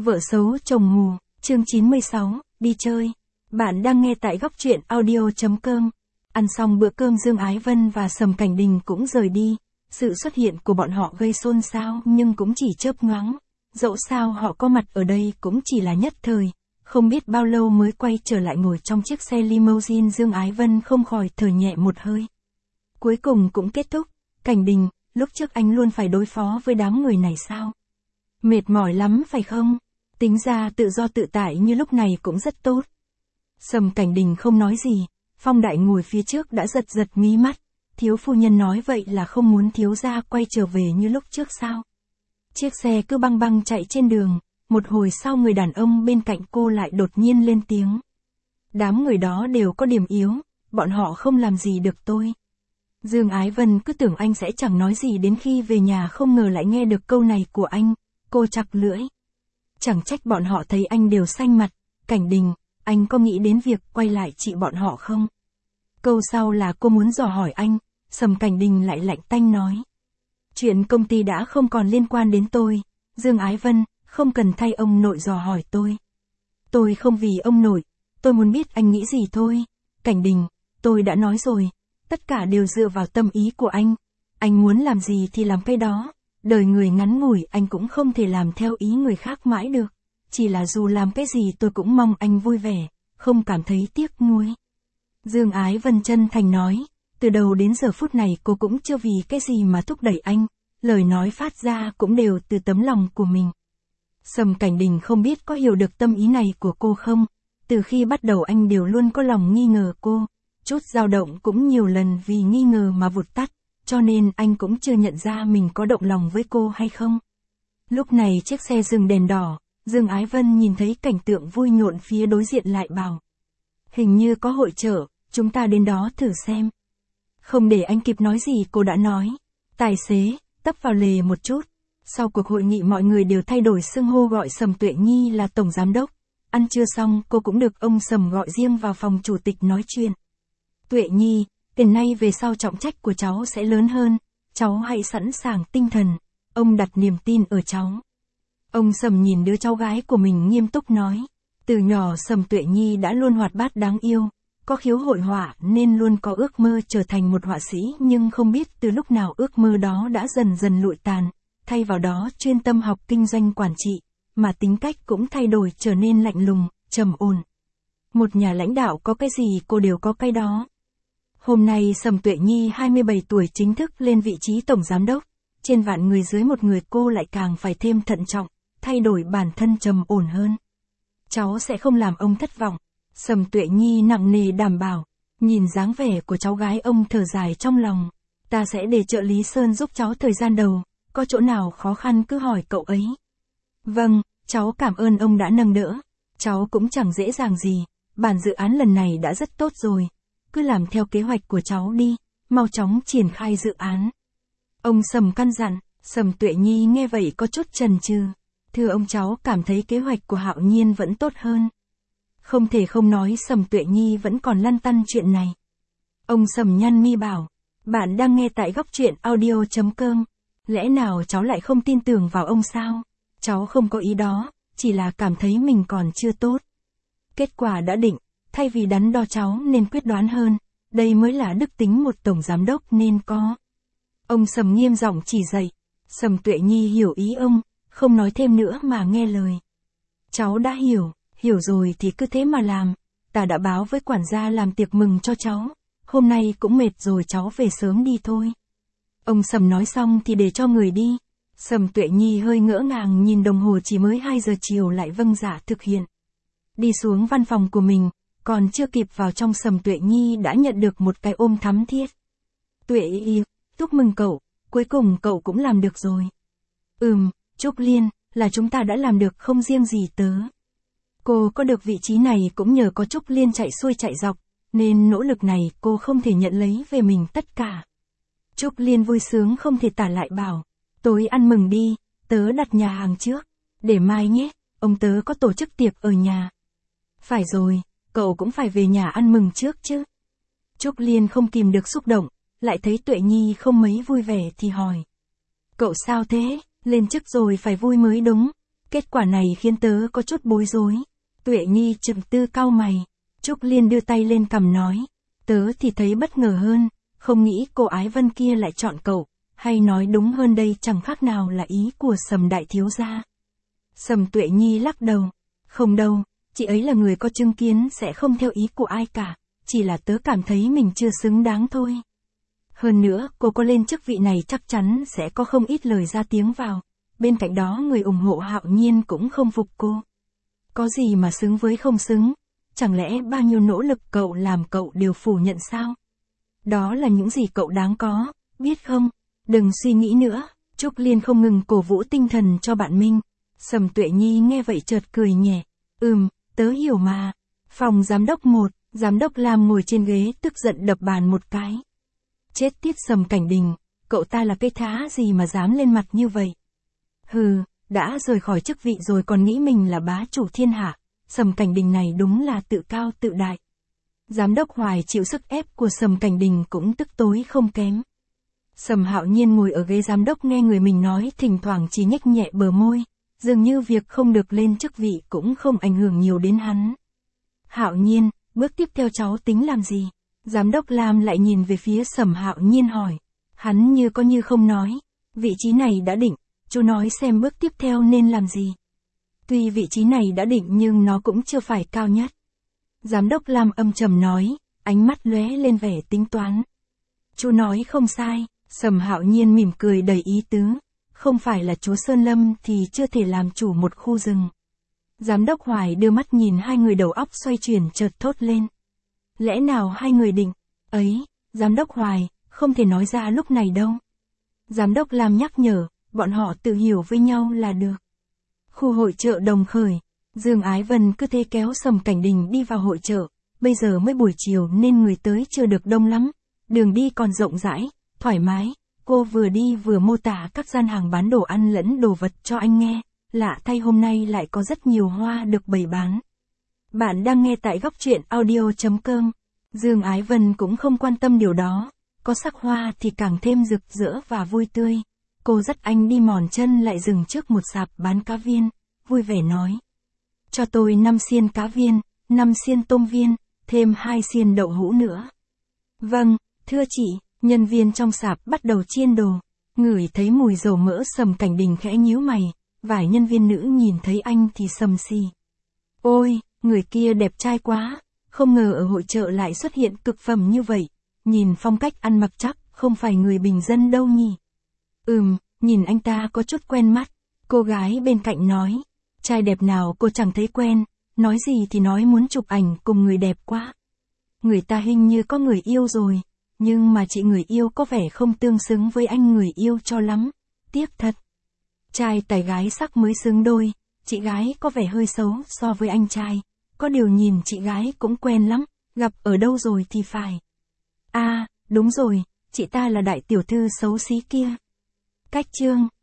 Vợ xấu chồng mù, chương 96, đi chơi. Bạn đang nghe tại góc truyện audio.com. Ăn xong bữa cơm Dương Ái Vân và Sầm Cảnh Đình cũng rời đi. Sự xuất hiện của bọn họ gây xôn xao nhưng cũng chỉ chớp nhoáng. Dẫu sao họ có mặt ở đây cũng chỉ là nhất thời. Không biết bao lâu mới quay trở lại ngồi trong chiếc xe limousine. Dương Ái Vân không khỏi thở nhẹ một hơi. Cuối cùng cũng kết thúc. Cảnh Đình, lúc trước anh luôn phải đối phó với đám người này sao? Mệt mỏi lắm phải không? Tính ra tự do tự tại như lúc này cũng rất tốt. Sầm Cảnh Đình không nói gì, Phong Đại ngồi phía trước đã giật giật mí mắt. Thiếu phu nhân nói vậy là không muốn thiếu gia quay trở về như lúc trước sao? Chiếc xe cứ băng băng chạy trên đường, một hồi sau người đàn ông bên cạnh cô lại đột nhiên lên tiếng. Đám người đó đều có điểm yếu, bọn họ không làm gì được tôi. Dương Ái Vân cứ tưởng anh sẽ chẳng nói gì đến khi về nhà, không ngờ lại nghe được câu này của anh, cô chặt lưỡi. Chẳng trách bọn họ thấy anh đều xanh mặt. Cảnh Đình, anh có nghĩ đến việc quay lại trị bọn họ không? Câu sau là cô muốn dò hỏi anh, Sầm Cảnh Đình lại lạnh tanh nói. Chuyện công ty đã không còn liên quan đến tôi, Dương Ái Vân, không cần thay ông nội dò hỏi tôi. Tôi không vì ông nội, tôi muốn biết anh nghĩ gì thôi. Cảnh Đình, tôi đã nói rồi, tất cả đều dựa vào tâm ý của anh muốn làm gì thì làm cái đó. Đời người ngắn ngủi, anh cũng không thể làm theo ý người khác mãi được. Chỉ là dù làm cái gì tôi cũng mong anh vui vẻ, không cảm thấy tiếc nuối. Dương Ái Vân chân thành nói, từ đầu đến giờ phút này cô cũng chưa vì cái gì mà thúc đẩy anh, lời nói phát ra cũng đều từ tấm lòng của mình. Sầm Cảnh Đình không biết có hiểu được tâm ý này của cô không, từ khi bắt đầu anh đều luôn có lòng nghi ngờ cô, chút dao động cũng nhiều lần vì nghi ngờ mà vụt tắt. Cho nên anh cũng chưa nhận ra mình có động lòng với cô hay không. Lúc này chiếc xe dừng đèn đỏ, Dương Ái Vân nhìn thấy cảnh tượng vui nhộn phía đối diện lại bảo. Hình như có hội chợ, chúng ta đến đó thử xem. Không để anh kịp nói gì cô đã nói. Tài xế, tấp vào lề một chút. Sau cuộc hội nghị mọi người đều thay đổi xưng hô gọi Sầm Tuệ Nhi là Tổng Giám Đốc. Ăn trưa xong cô cũng được ông Sầm gọi riêng vào phòng chủ tịch nói chuyện. Tuệ Nhi, từ nay về sau trọng trách của cháu sẽ lớn hơn, cháu hãy sẵn sàng tinh thần, ông đặt niềm tin ở cháu. Ông Sầm nhìn đứa cháu gái của mình nghiêm túc nói, từ nhỏ Sầm Tuệ Nhi đã luôn hoạt bát đáng yêu, có khiếu hội họa nên luôn có ước mơ trở thành một họa sĩ, nhưng không biết từ lúc nào ước mơ đó đã dần dần lụi tàn, thay vào đó chuyên tâm học kinh doanh quản trị, mà tính cách cũng thay đổi trở nên lạnh lùng, trầm ổn. Một nhà lãnh đạo có cái gì cô đều có cái đó. Hôm nay Sầm Tuệ Nhi 27 tuổi chính thức lên vị trí tổng giám đốc, trên vạn người dưới một người cô lại càng phải thêm thận trọng, thay đổi bản thân trầm ổn hơn. Cháu sẽ không làm ông thất vọng, Sầm Tuệ Nhi nặng nề đảm bảo, nhìn dáng vẻ của cháu gái ông thở dài trong lòng, ta sẽ để trợ lý Sơn giúp cháu thời gian đầu, có chỗ nào khó khăn cứ hỏi cậu ấy. Vâng, cháu cảm ơn ông đã nâng đỡ, cháu cũng chẳng dễ dàng gì, bản dự án lần này đã rất tốt rồi. Cứ làm theo kế hoạch của cháu đi, mau chóng triển khai dự án. Ông Sầm căn dặn, Sầm Tuệ Nhi nghe vậy có chút chần chừ. Thưa ông, cháu cảm thấy kế hoạch của Hạo Nhiên vẫn tốt hơn. Không thể không nói Sầm Tuệ Nhi vẫn còn lăn tăn chuyện này. Ông Sầm nhăn mi bảo, bạn đang nghe tại góc truyện audio.com. Lẽ nào cháu lại không tin tưởng vào ông sao? Cháu không có ý đó, chỉ là cảm thấy mình còn chưa tốt. Kết quả đã định. Thay vì đắn đo cháu nên quyết đoán hơn, đây mới là đức tính một tổng giám đốc nên có. Ông Sầm nghiêm giọng chỉ dạy, Sầm Tuệ Nhi hiểu ý ông, không nói thêm nữa mà nghe lời. Cháu đã hiểu rồi thì cứ thế mà làm, ta đã báo với quản gia làm tiệc mừng cho cháu, hôm nay cũng mệt rồi cháu về sớm đi thôi. Ông Sầm nói xong thì để cho người đi, Sầm Tuệ Nhi hơi ngỡ ngàng nhìn đồng hồ chỉ mới 2 giờ chiều lại vâng dạ thực hiện. Đi xuống văn phòng của mình. Còn chưa kịp vào trong Sầm Tuệ Nhi đã nhận được một cái ôm thắm thiết. Tuệ yêu, chúc mừng cậu, cuối cùng cậu cũng làm được rồi. Trúc Liên, là chúng ta đã làm được không riêng gì tớ. Cô có được vị trí này cũng nhờ có Trúc Liên chạy xuôi chạy dọc, nên nỗ lực này cô không thể nhận lấy về mình tất cả. Trúc Liên vui sướng không thể tả lại bảo, tối ăn mừng đi, tớ đặt nhà hàng trước, để mai nhé, ông tớ có tổ chức tiệc ở nhà. Phải rồi. Cậu cũng phải về nhà ăn mừng trước chứ. Trúc Liên không kìm được xúc động, lại thấy Tuệ Nhi không mấy vui vẻ thì hỏi. Cậu sao thế, lên chức rồi phải vui mới đúng. Kết quả này khiến tớ có chút bối rối. Tuệ Nhi trầm tư cau mày. Trúc Liên đưa tay lên cằm nói. Tớ thì thấy bất ngờ hơn, không nghĩ cô Ái Vân kia lại chọn cậu, hay nói đúng hơn đây chẳng khác nào là ý của Sầm đại thiếu gia. Sầm Tuệ Nhi lắc đầu. Không đâu, chị ấy là người có chứng kiến sẽ không theo ý của ai cả, chỉ là tớ cảm thấy mình chưa xứng đáng thôi. Hơn nữa, cô có lên chức vị này chắc chắn sẽ có không ít lời ra tiếng vào. Bên cạnh đó người ủng hộ Hạo Nhiên cũng không phục cô. Có gì mà xứng với không xứng? Chẳng lẽ bao nhiêu nỗ lực cậu làm cậu đều phủ nhận sao? Đó là những gì cậu đáng có, biết không? Đừng suy nghĩ nữa. Trúc Liên không ngừng cổ vũ tinh thần cho bạn Minh. Sầm Tuệ Nhi nghe vậy chợt cười nhẹ. Tớ hiểu mà. Phòng giám đốc 1, giám đốc Lam ngồi trên ghế tức giận đập bàn một cái. Chết tiết Sầm Cảnh Đình, cậu ta là cái thá gì mà dám lên mặt như vậy? Hừ, đã rời khỏi chức vị rồi còn nghĩ mình là bá chủ thiên hạ, Sầm Cảnh Đình này đúng là tự cao tự đại. Giám đốc Hoài chịu sức ép của Sầm Cảnh Đình cũng tức tối không kém. Sầm Hạo Nhiên ngồi ở ghế giám đốc nghe người mình nói thỉnh thoảng chỉ nhếch nhẹ bờ môi, dường như việc không được lên chức vị cũng không ảnh hưởng nhiều đến hắn. Hạo Nhiên, bước tiếp theo cháu tính làm gì? Giám đốc Lam lại nhìn về phía Sầm Hạo Nhiên hỏi. Hắn như có như không nói. Vị trí này đã định, chú nói xem bước tiếp theo nên làm gì. Tuy vị trí này đã định nhưng nó cũng chưa phải cao nhất. Giám đốc Lam âm trầm nói, ánh mắt lóe lên vẻ tính toán. Chú nói không sai, Sầm Hạo Nhiên mỉm cười đầy ý tứ. Không phải là chúa Sơn Lâm thì chưa thể làm chủ một khu rừng. Giám đốc Hoài đưa mắt nhìn hai người đầu óc xoay chuyển chợt thốt lên. Lẽ nào hai người định? Ấy, giám đốc Hoài, không thể nói ra lúc này đâu. Giám đốc Lam nhắc nhở, bọn họ tự hiểu với nhau là được. Khu hội chợ Đồng Khởi, Dương Ái Vân cứ thế kéo Sầm Cảnh Đình đi vào hội chợ, bây giờ mới buổi chiều nên người tới chưa được đông lắm, đường đi còn rộng rãi, thoải mái, cô vừa đi vừa mô tả các gian hàng bán đồ ăn lẫn đồ vật cho anh nghe, lạ thay hôm nay lại có rất nhiều hoa được bày bán. Bạn đang nghe tại góc truyện audio.com. Dương Ái Vân cũng không quan tâm điều đó, có sắc hoa thì càng thêm rực rỡ và vui tươi. Cô dắt anh đi mòn chân lại dừng trước một sạp bán cá viên, vui vẻ nói. Cho tôi 5 xiên cá viên, 5 xiên tôm viên, thêm 2 xiên đậu hũ nữa. Vâng, thưa chị, nhân viên trong sạp bắt đầu chiên đồ. Ngửi thấy mùi dầu mỡ Sầm Cảnh Đình khẽ nhíu mày, vài nhân viên nữ nhìn thấy anh thì sầm xì. Ôi, người kia đẹp trai quá, không ngờ ở hội chợ lại xuất hiện cực phẩm như vậy, nhìn phong cách ăn mặc chắc không phải người bình dân đâu nhỉ. Nhìn anh ta có chút quen mắt, cô gái bên cạnh nói, trai đẹp nào cô chẳng thấy quen, nói gì thì nói muốn chụp ảnh cùng người đẹp quá. Người ta hình như có người yêu rồi, nhưng mà chị người yêu có vẻ không tương xứng với anh người yêu cho lắm, tiếc thật. Trai tài gái sắc mới xứng đôi, chị gái có vẻ hơi xấu so với anh trai, có điều nhìn chị gái cũng quen lắm, gặp ở đâu rồi thì phải. À, đúng rồi, chị ta là đại tiểu thư xấu xí kia. Cách chương